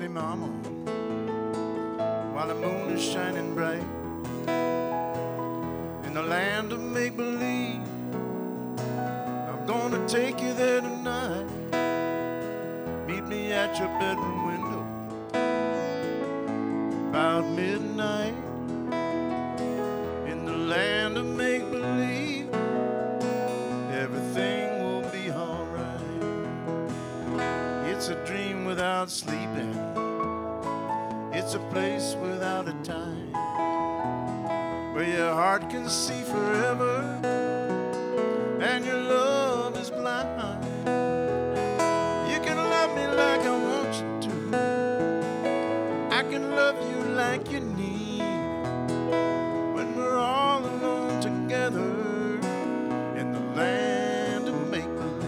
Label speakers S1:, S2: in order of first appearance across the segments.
S1: pretty mama while the moon is shining bright in the land of make-believe. I'm gonna take you there tonight. Meet me at your bedroom window about midnight in the land of make-believe. Everything will be alright. It's a dream without sleeping. It's a place without a time, where your heart can see forever and your love is blind. You can love me like I want you to. I can love you like you need. When we're all alone together in the land of make-believe.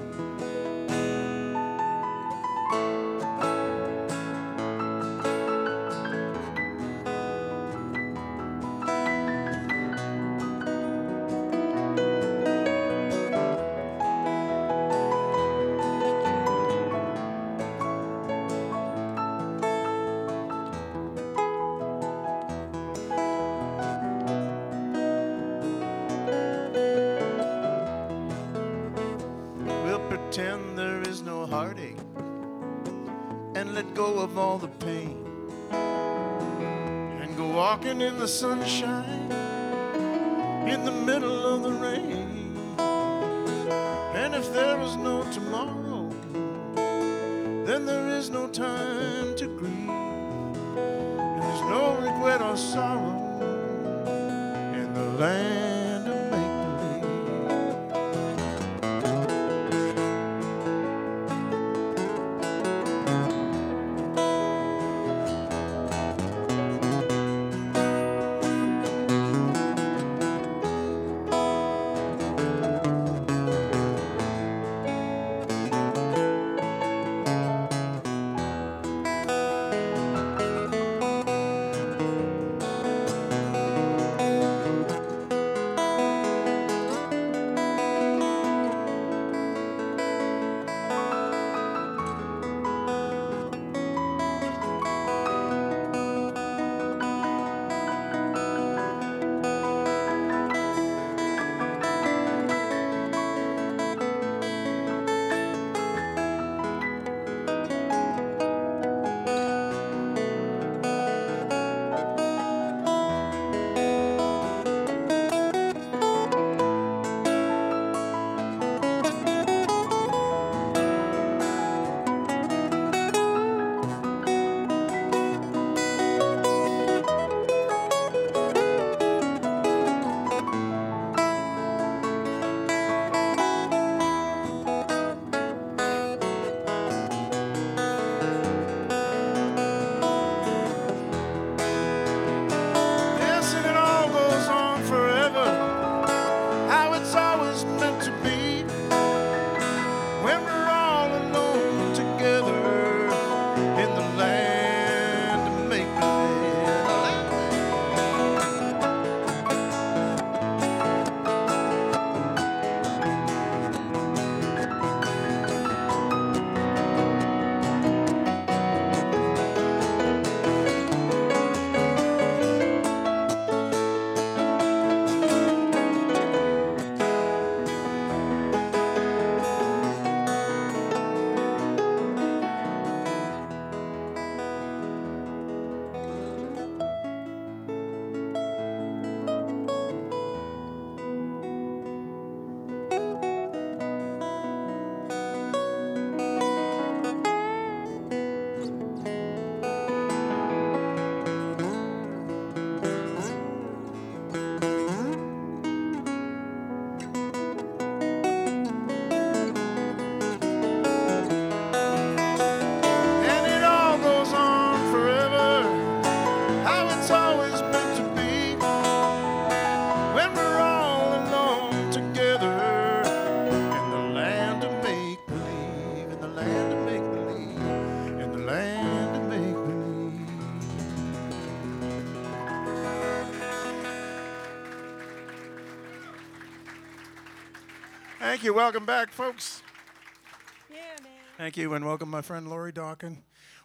S1: Pretend there is no heartache and let go of all the pain and go walking in the sunshine in the middle of the rain. And if there is no tomorrow, then there is no time to grieve, and there's no regret or sorrow in the land of make-believe. Thank you. Welcome back, folks.
S2: Yeah, man.
S1: Thank you, and welcome my friend Lori Dawkin.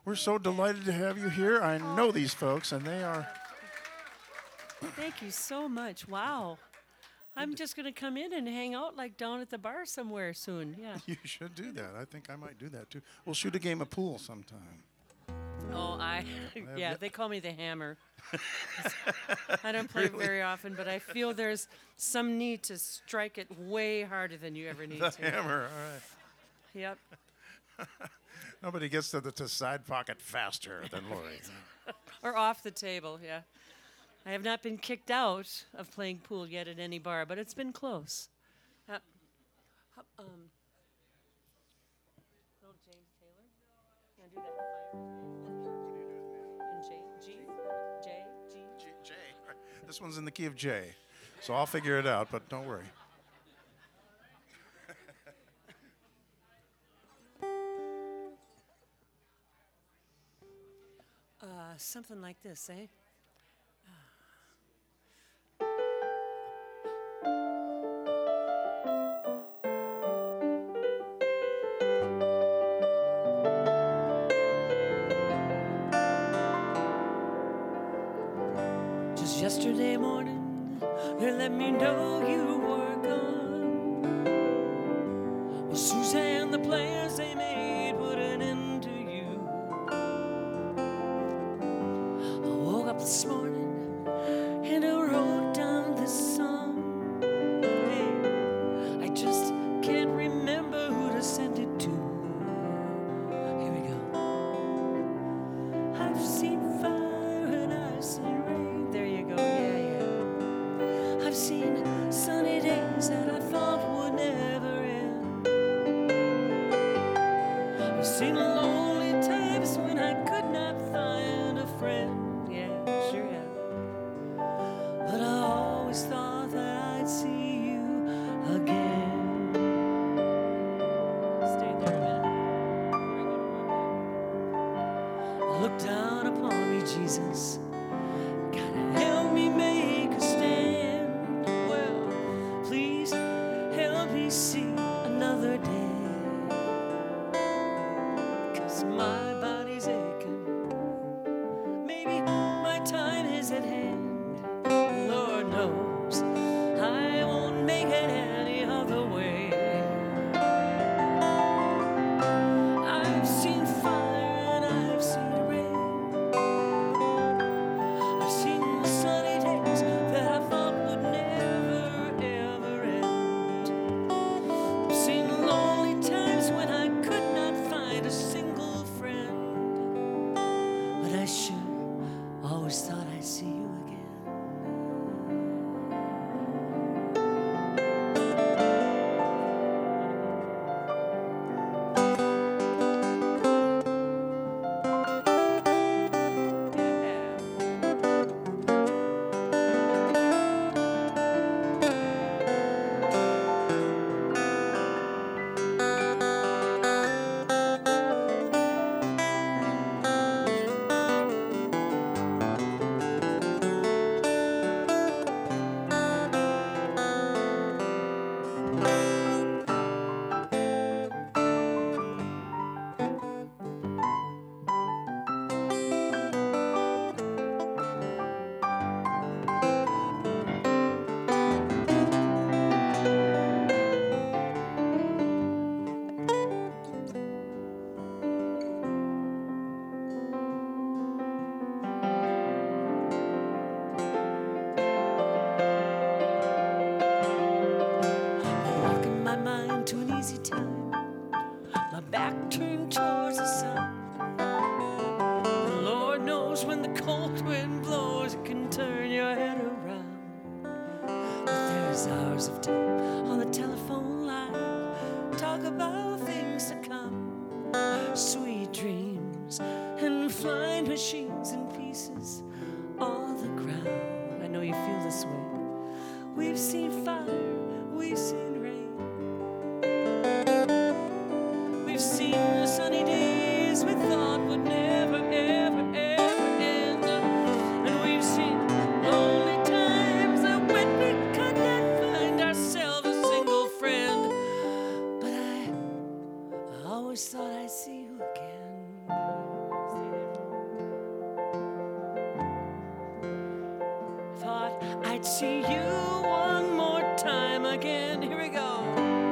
S1: We're so delighted to have you here. I know these folks, and they are.
S2: Thank you so much. Wow. I'm just going to come in and hang out like down at the bar somewhere soon. Yeah.
S1: You should do that. I think I might do that too. We'll shoot a game of pool sometime.
S2: Oh, yeah, they call me the Hammer. I don't play very often, but I feel there's some need to strike it way harder than you ever need
S1: The
S2: to.
S1: Hammer, all right.
S2: Yep.
S1: Nobody gets to the side pocket faster than Lori.
S2: Or off the table, yeah. I have not been kicked out of playing pool yet at any bar, but it's been close. Little James Taylor? You want to do that fire? And J?
S1: J. This one's in the key of J, so I'll figure it out, but don't worry.
S2: Something like this, eh? Just yesterday morning, they let me know you were gone. Well, Suzanne, the plans they made put an end to you. I woke up this morning and I wrote down this song. Hey, I just can't remember who to send it to. Here we go. I've seen fire and I've seen rain. There you go, yeah. I've seen sunny days that I thought would never end. I've seen lonely times when I could not find a friend. Yeah, sure have. But I always thought that I'd see you again. Stay there a minute. Look down upon me, Jesus. Gotta help me make a stand. Well, please help me see another day. 'Cause my body's aching. Maybe my time is at hand. Lord knows I won't make it any other way. I've seen fire and I've seen rain. I've seen the sunny days that I thought would never, ever end. I've seen lonely times when I could not find a single friend. But I sure always thought I'd see you again. Walking my mind to an easy time, my back turned towards the sun. The Lord knows when the cold wind blows, it can turn your head around. But there's hours of time on the telephone line, talk about things to come, sweet dreams and flying machines in pieces on the ground. I know you feel this way. We've seen fire, we've seen rain. We've seen the sunny days we thought would never, ever, ever end. And we've seen lonely times that when we could not find ourselves a single friend. But I always thought I'd see you again. I'd see you one more time again. Here we go.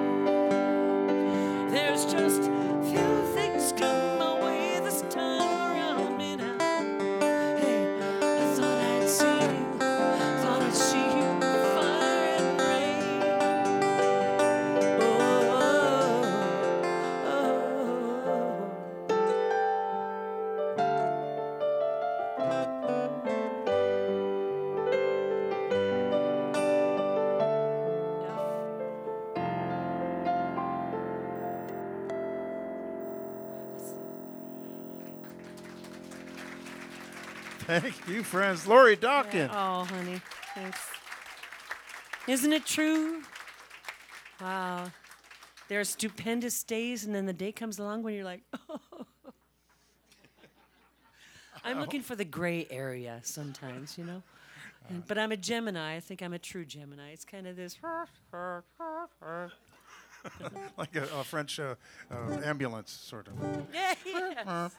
S2: There's just few things come my way this time around me now. Hey, I thought I'd see you, fire and rain. Oh, oh,
S1: Thank you, friends. Lori Dawkins.
S2: Oh, honey, thanks. Isn't it true? Wow. There are stupendous days, and then the day comes along when you're like, oh. I'm looking for the gray area sometimes, you know? But I'm a Gemini. I think I'm a true Gemini. It's kind of this.
S1: Like a French ambulance, sort of.
S2: Yeah, yes.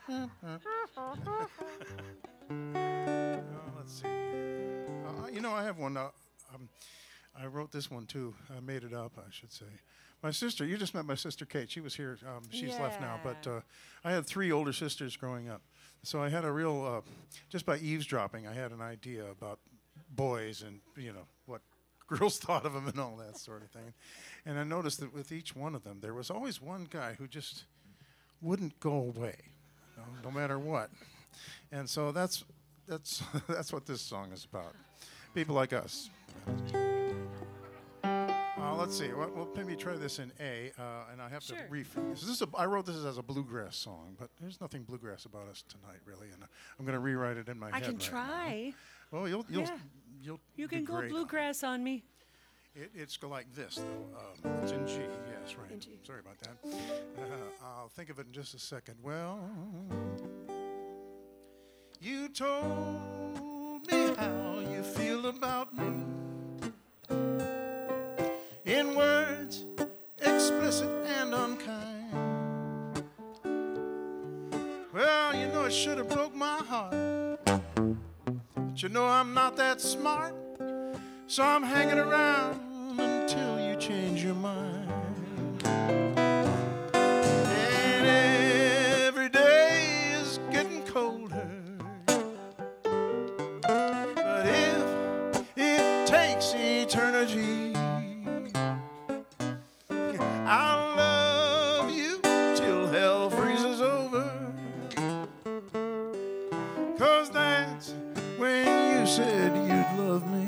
S1: Let's see. I have one. I wrote this one too. I made it up, I should say. My sister, you just met my sister Kate. She was here. She's left now. But I had 3 older sisters growing up. So I had a real, just by eavesdropping, I had an idea about boys and, what girls thought of them and all that sort of thing. And I noticed that with each one of them, there was always one guy who just wouldn't go away, no matter what. And so that's what this song is about. People like us. Let's see. Well, maybe try this in A, and I have to rephrase. I wrote this as a bluegrass song, but there's nothing bluegrass about us tonight, really, and I'm going to rewrite it in my head.
S2: I can
S1: right
S2: try.
S1: Now. Well, you'll
S2: You
S1: do
S2: can go
S1: great
S2: bluegrass on me.
S1: It's like this, though. It's in G. Yes, right.
S2: In G.
S1: Sorry about that. I'll think of it in just a second. Well, you told me how you feel about me. In words explicit and unkind. Well, it should have broke my heart. But I'm not that smart. So I'm hanging around until you change your mind. And every day is getting colder. But if it takes eternity, I'll love you till hell freezes over. 'Cause that's when you said you'd love me.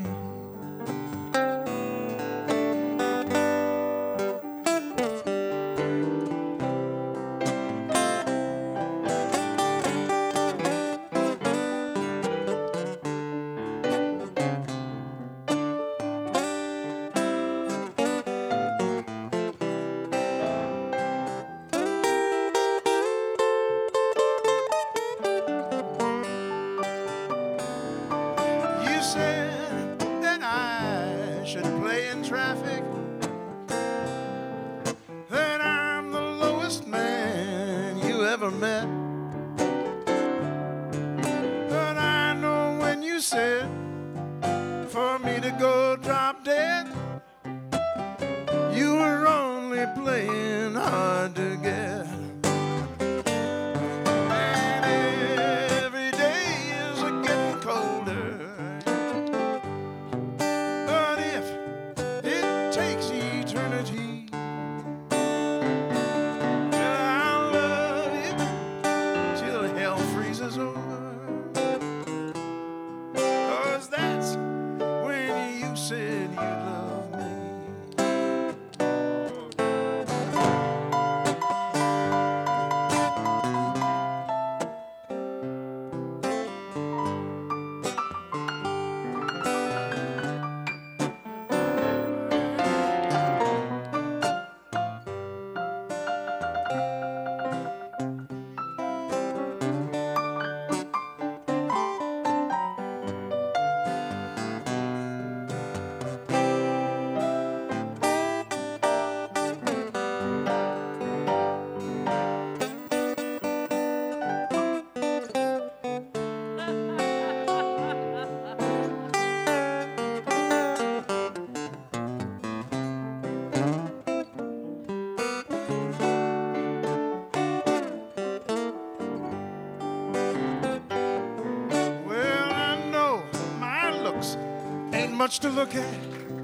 S1: looks ain't much to look at.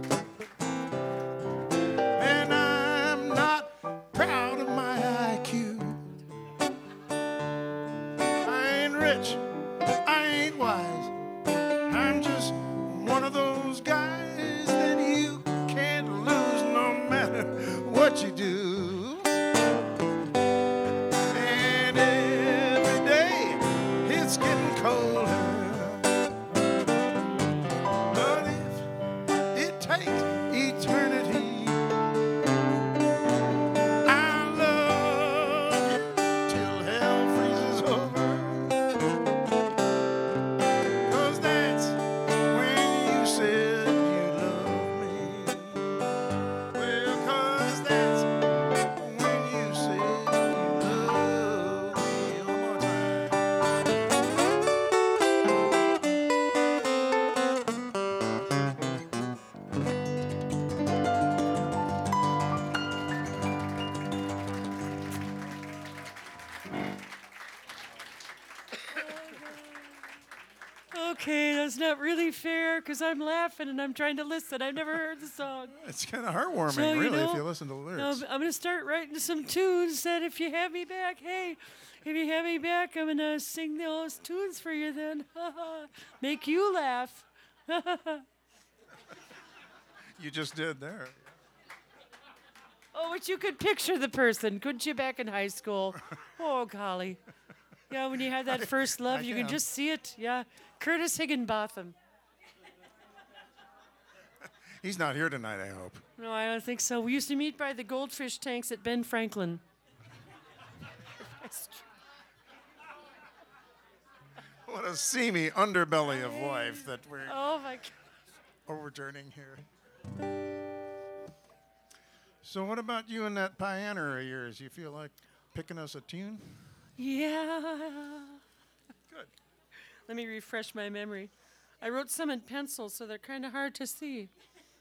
S1: And I'm not proud of my IQ. I ain't rich, I ain't wise. I'm just one of those guys that you can't lose no matter what you do. And every day it's getting colder. But if it takes eternity, I'll love you till hell freezes over. 'Cause that's when you said you loved me. Well, 'cause that's when you said you loved me. One more time.
S2: Okay, that's not really fair because I'm laughing and I'm trying to listen. I've never heard the song.
S1: It's kind of heartwarming,
S2: So, you
S1: really, if
S2: know,
S1: you listen to the
S2: No,
S1: lyrics.
S2: I'm going to start writing some tunes that if you have me back, hey, if you have me back, I'm going to sing those tunes for you then. Make you laugh.
S1: You just did there.
S2: Oh, but you could picture the person, couldn't you, back in high school? Oh, golly. Yeah, when you have that first love, you can
S1: can.
S2: just see it. Yeah. Curtis Higginbotham.
S1: He's not here tonight, I hope.
S2: No, I don't think so. We used to meet by the goldfish tanks at Ben Franklin.
S1: What a seamy underbelly of life that we're
S2: Oh, my God.
S1: overturning here. So what about you and that piano of yours? You feel like picking us a tune?
S2: Yeah.
S1: Good.
S2: Let me refresh my memory. I wrote some in pencil, so they're kind of hard to see.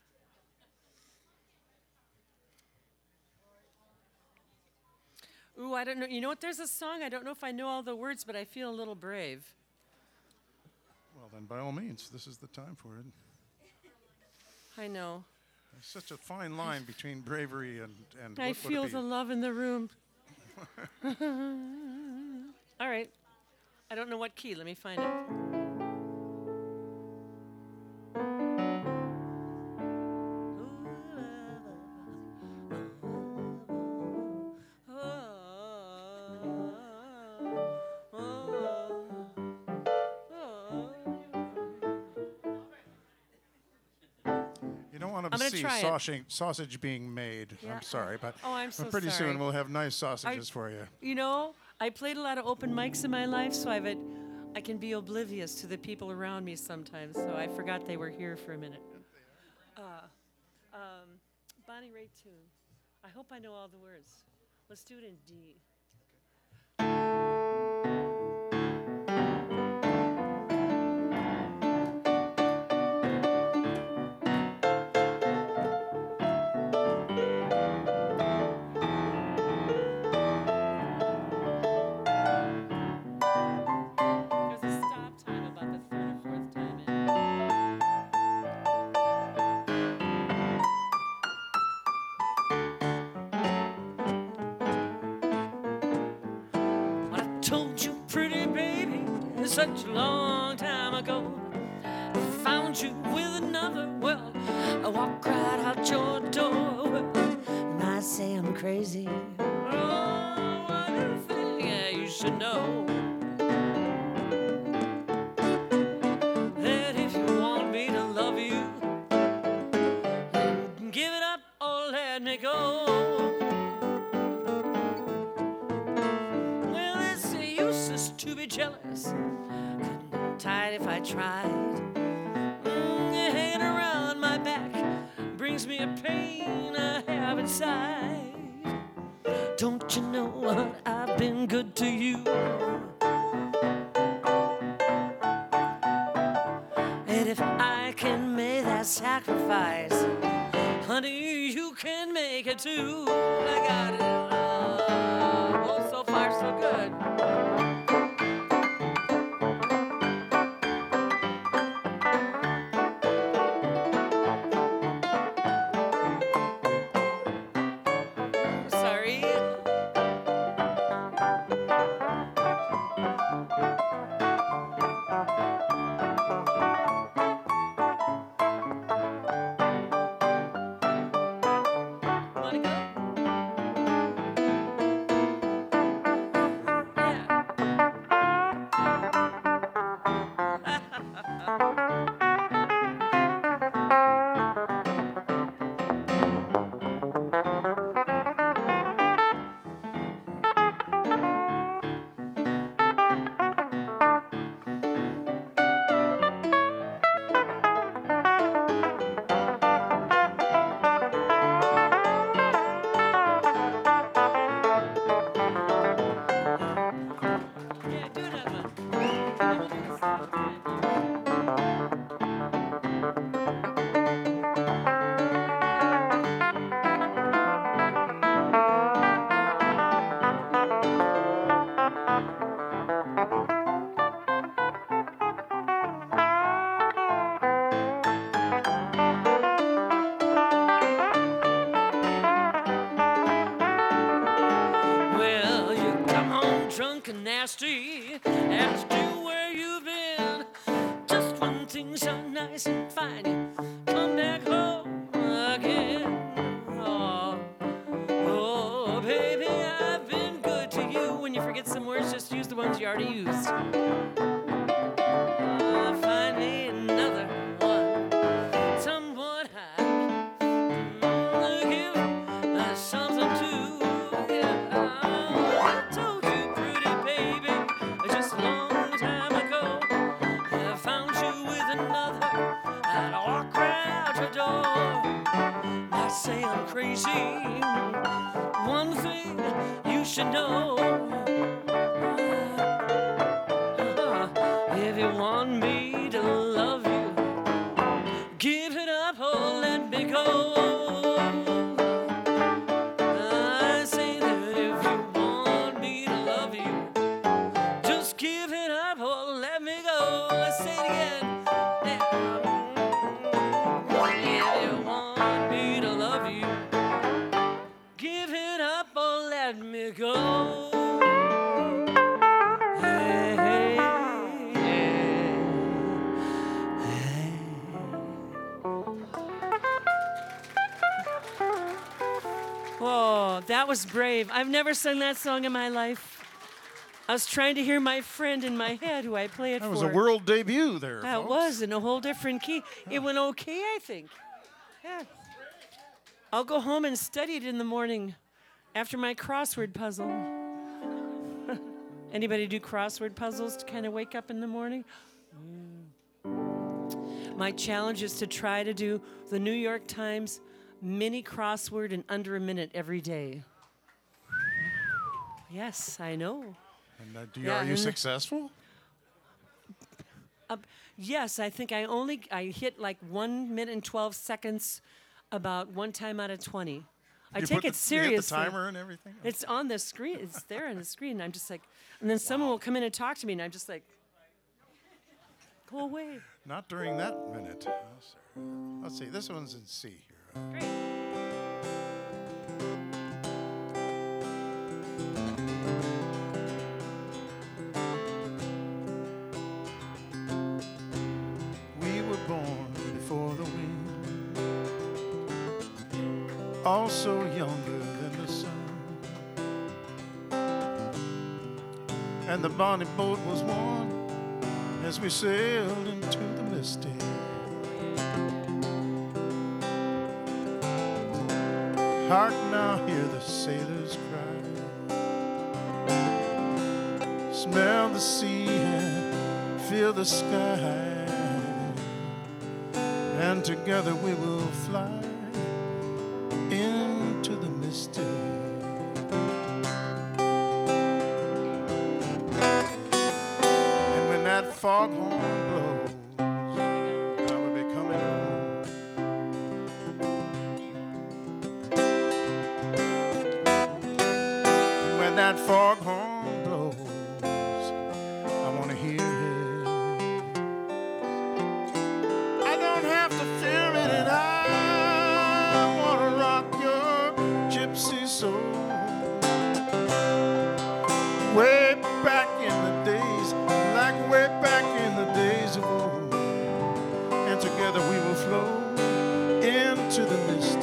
S2: Ooh, I don't know. You know what? There's a song. I don't know if I know all the words, but I feel a little brave.
S1: Well, then, by all means, this is the time for it.
S2: I know.
S1: There's such a fine line between bravery and
S2: I
S1: what would
S2: feel
S1: it be?
S2: the love in the room. All right. I don't know what key. Let me find it.
S1: You don't want
S2: I'm
S1: to
S2: gonna
S1: see
S2: try it.
S1: sausage being made.
S2: Yeah.
S1: I'm sorry, but
S2: Oh, I'm so
S1: pretty
S2: sorry.
S1: soon we'll have nice sausages for you.
S2: You know, I played a lot of open mics in my life, so I can be oblivious to the people around me sometimes. So I forgot they were here for a minute. Bonnie Raitt tune. I hope I know all the words. Let's do it in D. There's a stop time about the third or fourth time in. What I told you, pretty baby, such a long time ago. I found you with another. Well, I walk right out your door. And I say I'm crazy. Oh, one thing you should know. That if you want me to love you, then give it up or let me go. Well, it's useless to be jealous. Couldn't get tight if I tried. Hanging around my back brings me a pain I have inside. Don't you know what I've been good to you? And if I can make that sacrifice, honey, you can make it too. I got it. Oh, so far so good. nasty. Asked you where you've been. Just when things are nice and fine, you come back home again. Oh, baby, I've been good to you. When you forget some words, just use the ones you already used. Find me another one, someone I give something to. Yeah, I told you, pretty baby, just a long time ago. I found you with another, I'd walk right out your door. I say I'm crazy. One thing you should know. If you want me to love you, give it up or let me go. I say that if you want me to love you, just give it up or let me go. Let's say it again. If you want me to love you, give it up or let me go. Hey, hey, hey, hey. Whoa, that was brave. I've never sung that song in my life. I was trying to hear my friend in my head who I play it for.
S1: That was a world debut there,
S2: That
S1: folks.
S2: was in a whole different key. It went okay, I think. Yeah. I'll go home and study it in the morning after my crossword puzzle. Anybody do crossword puzzles to kind of wake up in the morning? My challenge is to try to do the New York Times mini crossword in under a minute every day. Yes, I know.
S1: And
S2: Yeah,
S1: are you
S2: and-
S1: successful?
S2: Yes, I think I hit like 1 minute and 12 seconds about one time out of 20. I take it seriously.
S1: You hit the timer and everything?
S2: It's on the screen. It's there on the screen. I'm just like, and then someone will come in and talk to me, and I'm just like, go away.
S1: Not during that minute. Oh, sorry. Let's see. This one's in C here.
S2: Great.
S1: We were born before the wind, also younger than the sun, and the bonnie boat was warm as we sailed into the misty. Hark now, hear the sailors cry, smell the sea and feel the sky, and together we will fly into the misty. And when that foghorn blows, I will be coming home. When that foghorn blows, I want to hear it. I don't have to fear it, and I want to rock your gypsy soul. Way back in the days, like way back in the days of old, and together we will flow into the misty.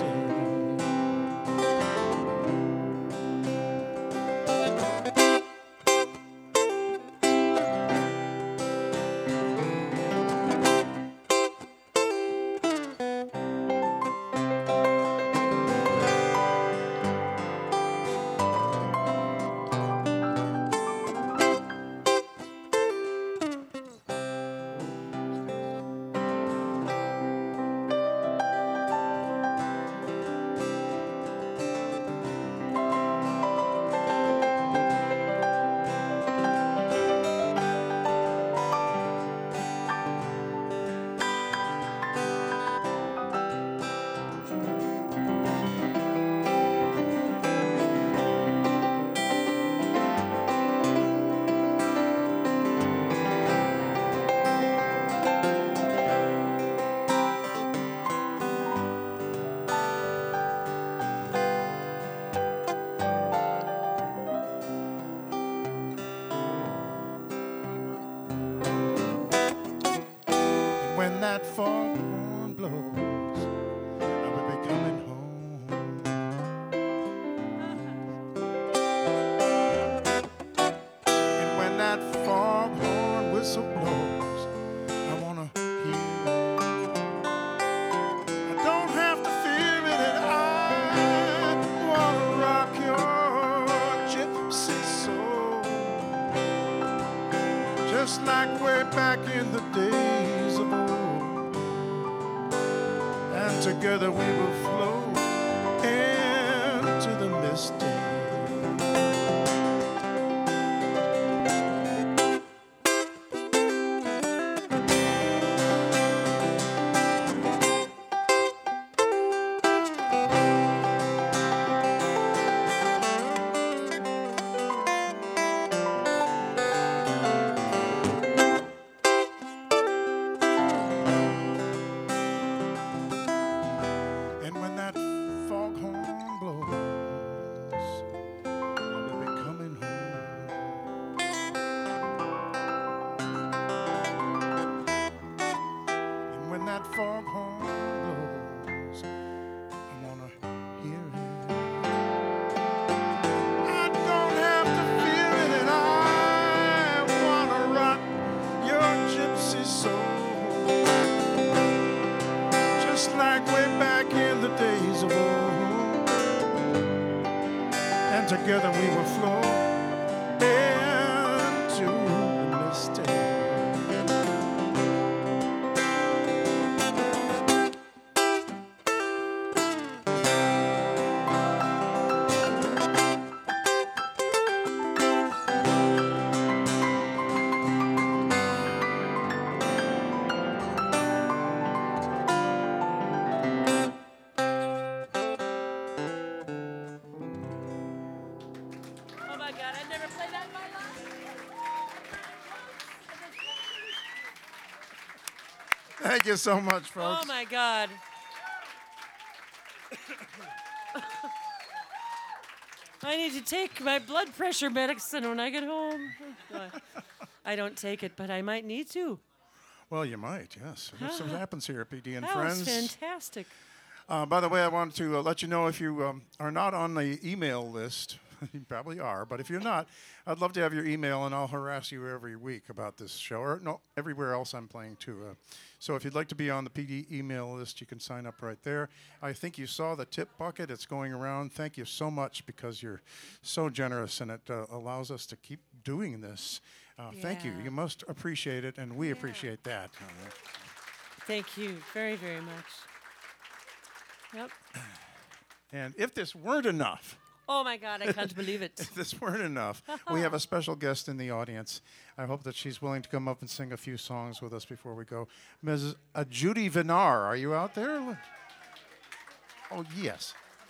S1: foghorn blows, I will be coming home. And when that foghorn whistle blows, I wanna hear it. I don't have to fear it, and I wanna rock your gypsy soul, just like way back in the days of old. And together we will float into the misty. And when that foghorn blows, I will be coming home. And when that foghorn blows, I wanna hear it. I don't have to fear it, and I wanna rock your gypsy soul, just like way back in the days of old. And together we will float into the misty.
S2: Oh my God, I've never played that in my life.
S1: Thank you so much, folks.
S2: Oh my God. I need to take my blood pressure medicine when I get home. I don't take it, but I might need to.
S1: Well, you might, yes. That's what happens here at PD and
S2: That
S1: Friends.
S2: was fantastic.
S1: By the way, I wanted to let you know if you are not on the email list, you probably are, but if you're not, I'd love to have your email, and I'll harass you every week about this show, or no, everywhere else I'm playing too. So if you'd like to be on the PD email list, you can sign up right there. I think you saw the tip bucket. It's going around. Thank you so much because you're so generous, and it allows us to keep doing this. Thank you.
S2: Yeah.
S1: You must appreciate it, and we appreciate that.
S2: Thank you very, very much. Yep.
S1: And if this weren't enough,
S2: Oh my God, I can't believe it.
S1: if this weren't enough, we have a special guest in the audience. I hope that she's willing to come up and sing a few songs with us before we go. Ms. Judy Vinar, are you out there? Oh, yes.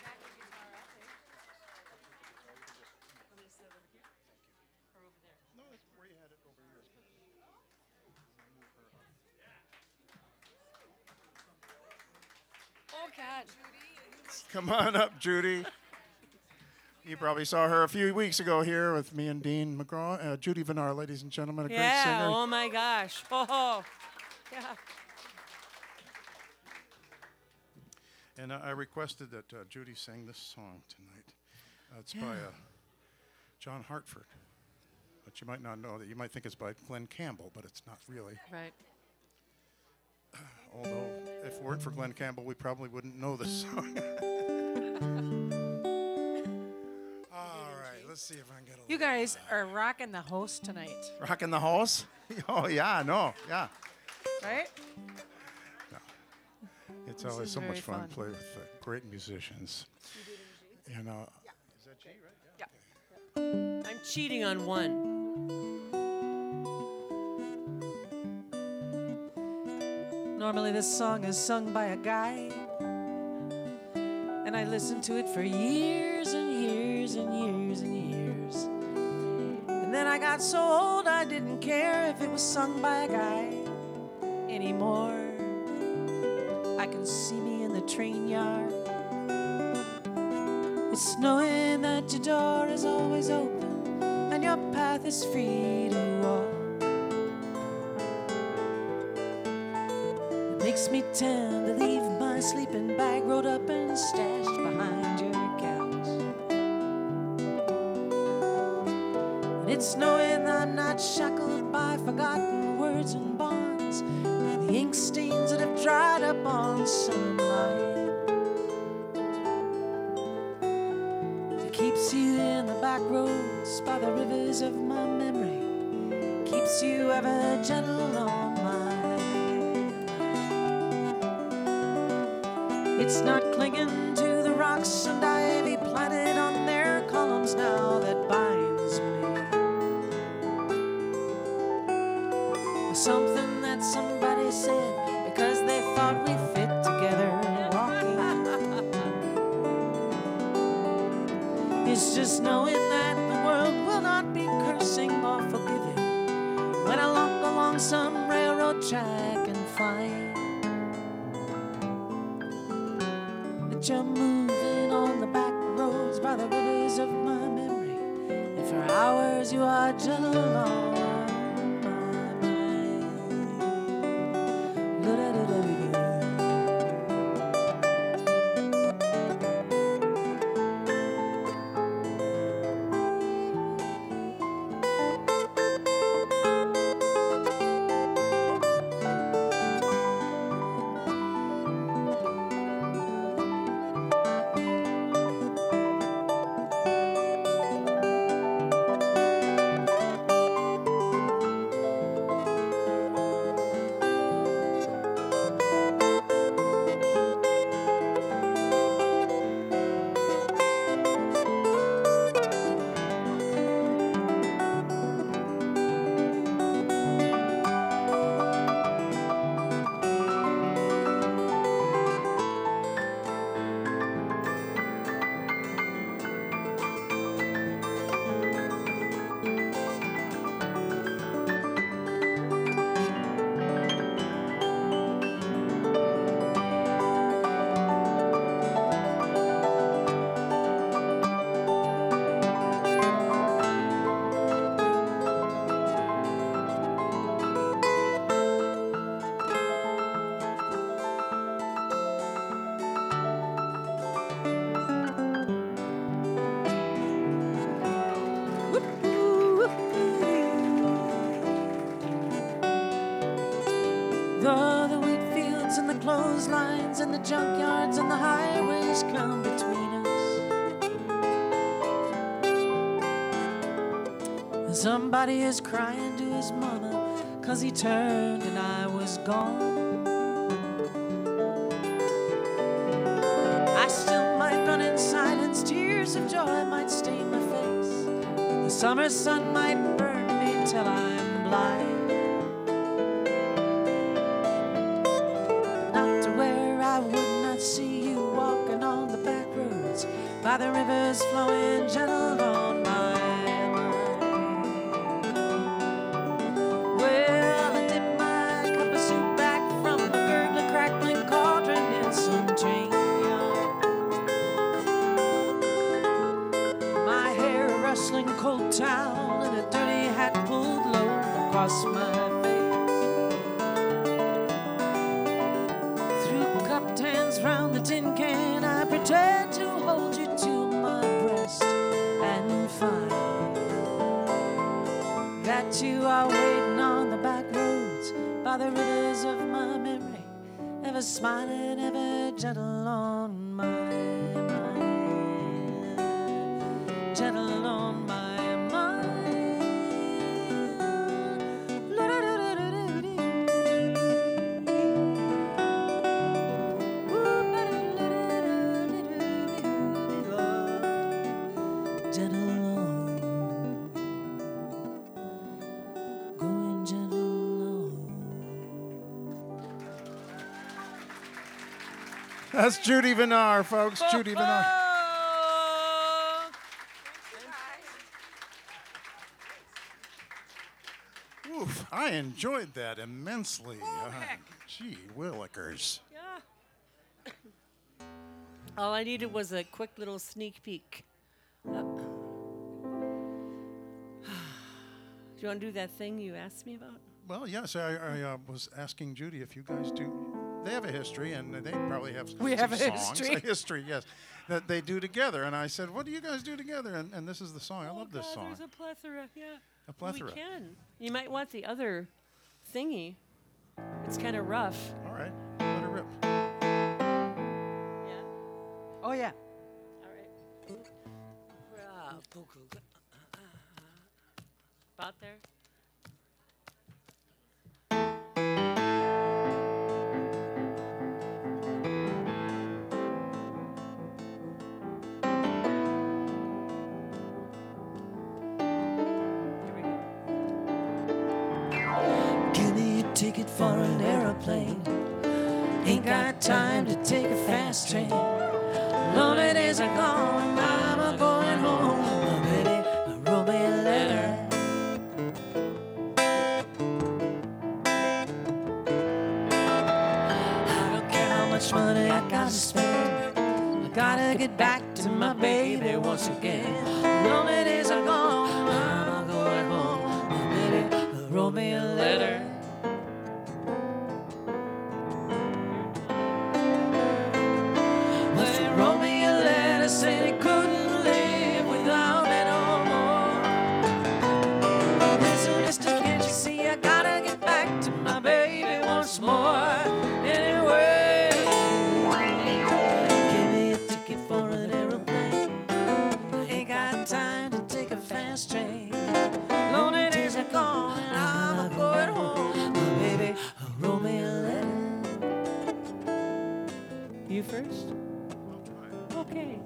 S2: Oh God.
S1: Come on up, Judy. You probably saw her a few weeks ago here with me and Dean McGraw. Judy Vinar, ladies and gentlemen, a great
S2: Yeah,
S1: singer.
S2: oh my gosh. Oh, yeah.
S1: And I requested that Judy sing this song tonight. It's by John Hartford. But you might not know that. You might think it's by Glenn Campbell, but it's not really.
S2: Right.
S1: Although, if it weren't for Glenn Campbell, we probably wouldn't know this song. All right, let's see if I can get a
S3: You guys are rocking the host tonight,
S1: Rocking the house? Oh, yeah, no, yeah.
S3: right?
S1: It's
S3: This
S1: always
S3: is
S1: so much
S3: very
S1: fun
S3: fun.
S1: to play with great musicians. And, is that G, right?
S3: Yeah.
S2: I'm cheating on one.
S3: Normally this song is sung by a guy, and I listened to it for years and years and years and years. And then I got so old I didn't care if it was sung by a guy anymore. I can see me in the train yard. It's knowing that your door is always open and your path is free to walk. It makes makes me tend to leave my sleeping bag rolled up and stashed behind your couch. And it's knowing I'm not shackled by forgotten words and bonds, and the ink stains that have dried up on sunlight. It keeps you in the back roads by the rivers of my memory, keeps you ever gentle on my mind. It's not clinging to the rocks and ivy planted on their columns now that binds me. Something that somebody said because they thought we fit together walking. It's just knowing that the world will not be cursing or forgiving when I walk along some railroad track and find that you're moving on the back roads by the rivers of my memory, and for hours you are gentle on my mind. Though the wheat fields and the clotheslines and the junkyards and the highways come between us, somebody is crying to his mama 'cause he turned and I was gone. I still might run in silence, tears of joy might stain my face, the summer sun might burn me till I'm blind. See you walking on the back roads by the rivers flowing gentle on my mind. Well, I dip my cup of soup back from the gurgling, crackling cauldron in some train yard. My hair a rustling cold towel and a dirty hat pulled low across my round the tin can, I pretend to hold you to my breast and find that you are waiting on the back roads by the rivers of my memory, ever smiling, ever gentle on my mind, gentle on my
S1: That's Judy Venar, folks. Judy Venar. Oof, I enjoyed that immensely. Gee willikers.
S2: Yeah. All I needed was a quick little sneak peek. Do you want to do that thing you asked me about?
S1: Well, yes, I was asking Judy if you guys do they have a history, and they probably have
S3: We
S1: some
S3: have a
S1: songs.
S3: history.
S1: A history, yes, that they do together. And I said, what do you guys do together? And this is the song. I love this song.
S2: There's a plethora, yeah.
S1: A plethora.
S2: We can. You might want the other thingy. It's kind of rough.
S1: All right, let it rip.
S2: Yeah.
S3: Oh, yeah.
S2: All right. About there.
S3: Give me a ticket for an aeroplane. Ain't got time to take a fast train. Lonely days are gone, I'm a going home. Oh, baby, wrote me a letter. I don't care how much money I gotta spend. I gotta get back to my baby once again. Lonely days are gone, I'm a going home. Oh, baby, wrote me a letter. Well, he wrote me a letter saying he couldn't live without me no more. Listen, mister, can't you see I gotta get back to my baby once more? Anyway, give me a ticket for an aeroplane. I ain't got time to take a fast train. Lonely days are gone and I'm going home. My baby wrote me a letter.
S2: You first? Okay.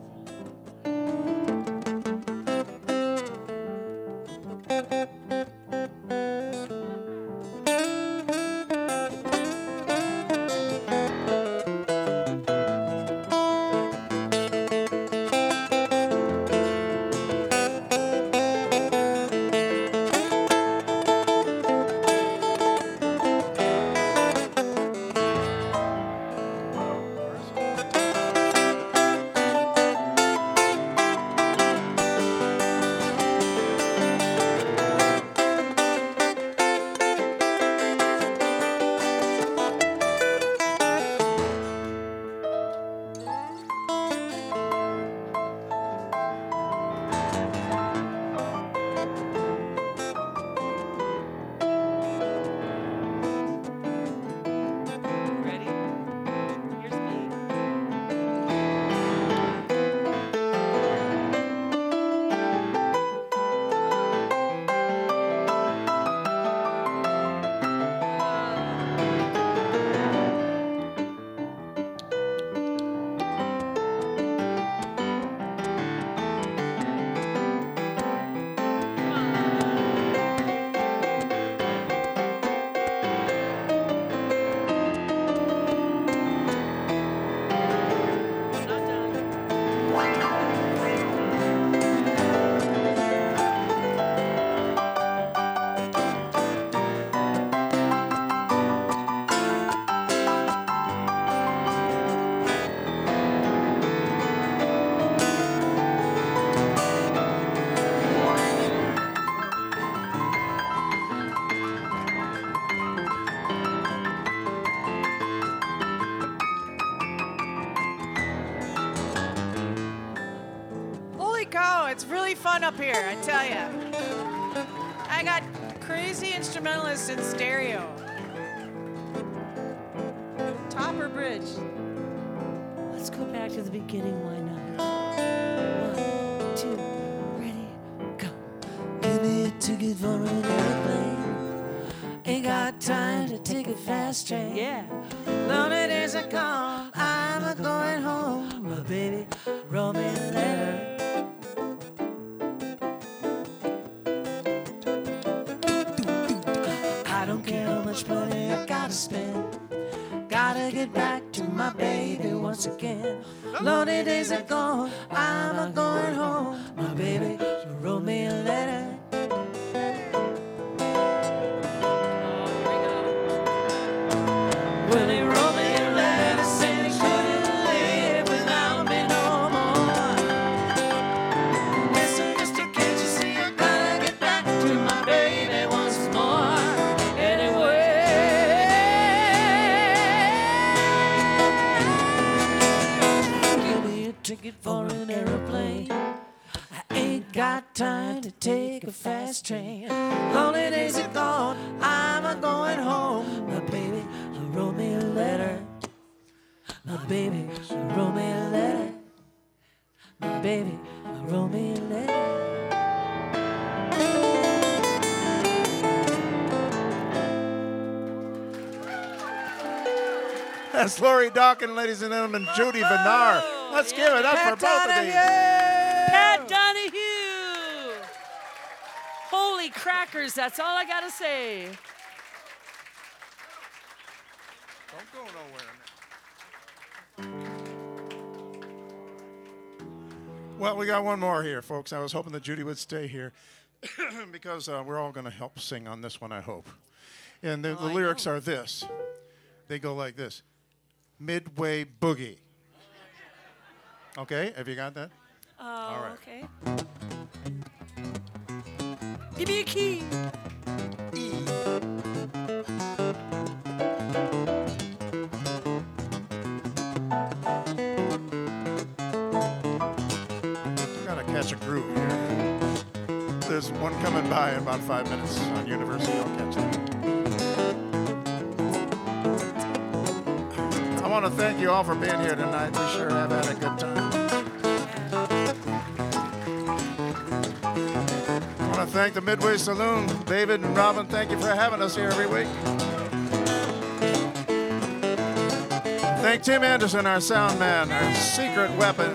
S2: Ready? Here's me. Not done.
S3: Holy cow, it's really fun up here, I tell you. I got crazy instrumentalists in stereo. Topper Bridge.
S2: Let's go back to the beginning. Why not? 1, 2, ready, go.
S3: Give me a ticket for an airplane. Ain't got time to take a fast train.
S2: Yeah.
S3: Lonely days are gone, I'm a going home. My baby wrote me a letter. I don't care how much money I gotta spend. Gotta get back to my baby once again. Lonely days are gone, I'm a going home. My baby wrote me a letter. Well, he wrote me a letter saying he couldn't live without me no more. Listen, mister, can't you see I gotta get back to my baby once more? Anyway, ticket for an aeroplane. I ain't got time to take a fast train. Lonely days are gone, I'm a-going home. My baby wrote me a letter. My baby wrote me a letter. My baby wrote me a letter.
S1: That's Lori Dawkins, ladies and gentlemen, Judy Venar. Let's give it up for both of these.
S2: Pat Donahue. Holy crackers, that's all I got to say.
S1: Don't go nowhere now. Well, we got one more here, folks. I was hoping that Judy would stay here because we're all going to help sing on this one, I hope. And the lyrics are this. They go like this. Midway Boogie. Okay, have you got that?
S2: Oh,
S1: all right.
S2: Okay. Give me a key.
S1: E. Gotta catch a groove here. There's one coming by in about 5 minutes on University. I'll catch that. I want to thank you all for being here tonight. We sure have had a good time. I want to thank the Midway Saloon. David and Robin, thank you for having us here every week. Thank Tim Anderson, our sound man, our secret weapon.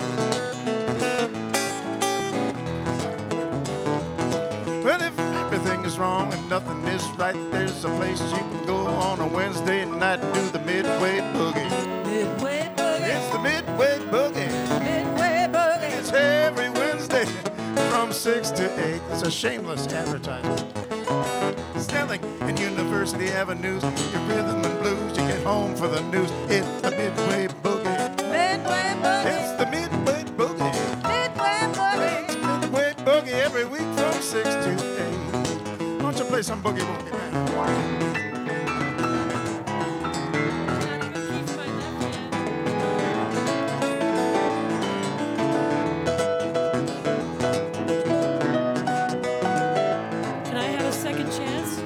S1: Well, if everything is wrong and nothing is right, there's a place you can go on a Wednesday night and do the Midway Boogie.
S3: Midway Boogie.
S1: It's the Midway Boogie.
S3: Midway Boogie.
S1: It's every Wednesday from 6 to 8. It's a shameless advertisement. Snelling and University Avenues, your rhythm and blues, you get home for the news. It's the Midway Boogie.
S3: Midway Boogie.
S1: It's the Midway Boogie.
S3: Midway Boogie.
S1: It's Midway Boogie every week from 6 to 8. Why don't you play some boogie woogie, man?
S2: Can I have a second chance?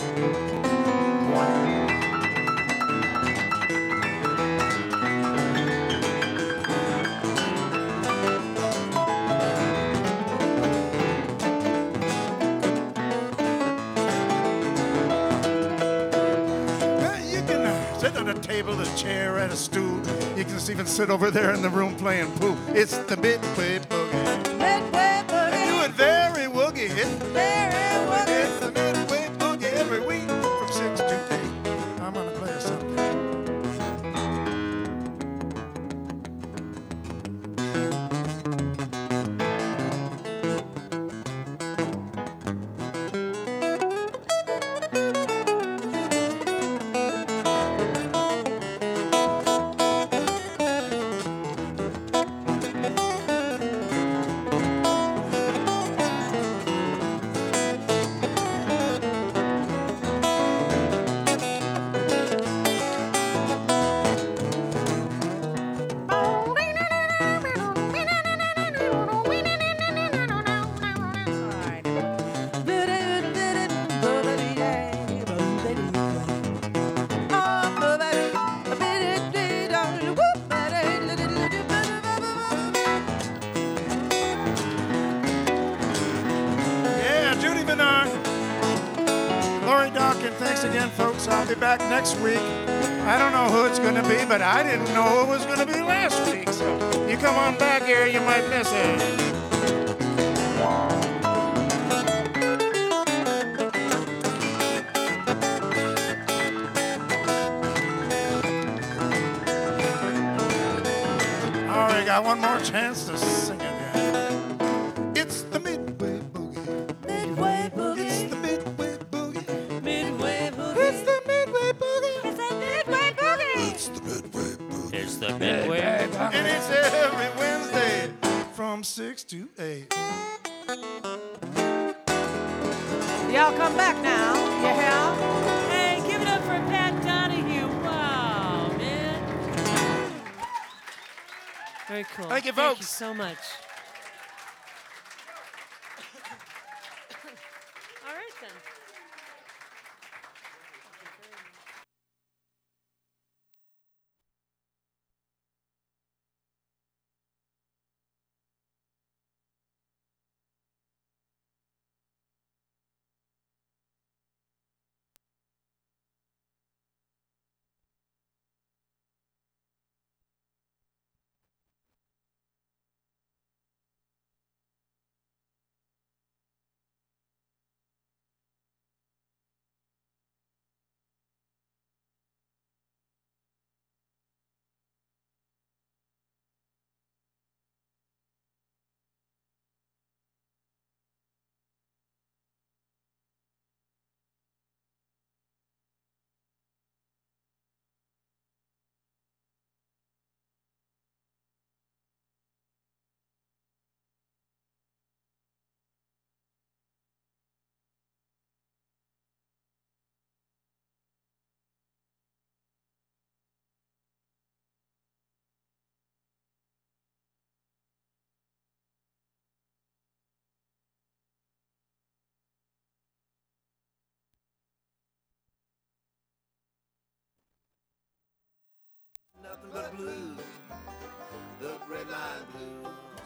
S1: Well, you can sit at a table, a chair, at a stool. You can even sit over there in the room playing pool. It's the Midway Boogie.
S3: Midway
S1: And
S3: Boogie.
S1: do it very woogie.
S3: Very Boogie.
S1: It's the Midway Boogie every week from 6 to 8. I'm going to play us something. Yeah, Judy Venar. Lori Dawkins, thanks again, folks. I'll be back next week. I don't know who it's going to be, but I didn't know who it was going to be last week. So you come on back here, you might miss it. All right, got one more chance to sing it. It's the Midway Boogie.
S3: Midway
S1: It's
S3: Boogie.
S1: the Midway Boogie.
S3: Midway Boogie.
S1: It's the Midway Boogie.
S3: It's the Midway Boogie.
S1: It's the Midway Boogie.
S2: It's the Midway.
S1: And it's every Wednesday from 6 to 8.
S3: Y'all come back now. You hear?
S2: Hey, give it up for Pat Donahue. Wow, man. Very cool.
S1: Thank you,
S2: Thank you
S1: folks.
S2: so much. All right, then.
S1: Nothing but blue, the red line blue.